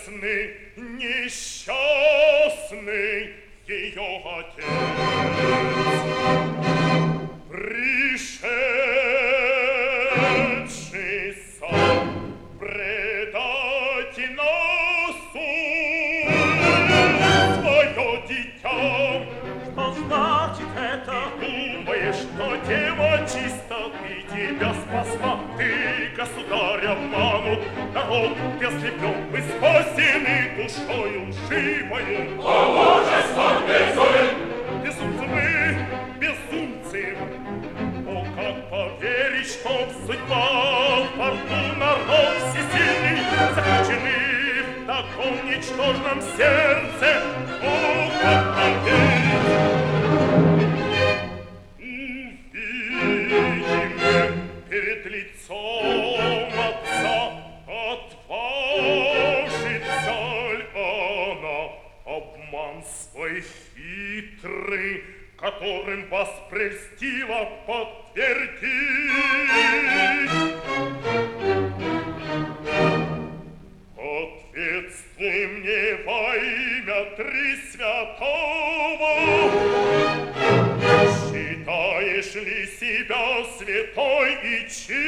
бесчестный, несчастный ее отец, пришедший сам предать на суд свое дитя. Что значит это? Думаешь, что дева чистоты тебя спасла? Ты, государь, обманут народ, ты ослеплен, вы спасены душою лживою. О, мужеством безумен! Безумцы, безумцы! О, как поверить, что судьба, фортуна, рок всесильный заключены в таком ничтожном сердце? О, как поверить! Увидим перед лицом отца, отважится ли она обман свой хитрый, которым вас прельстила, подтвердить? Ответствуй мне во имя Тресвятого. Считаешь ли себя святой и чистой?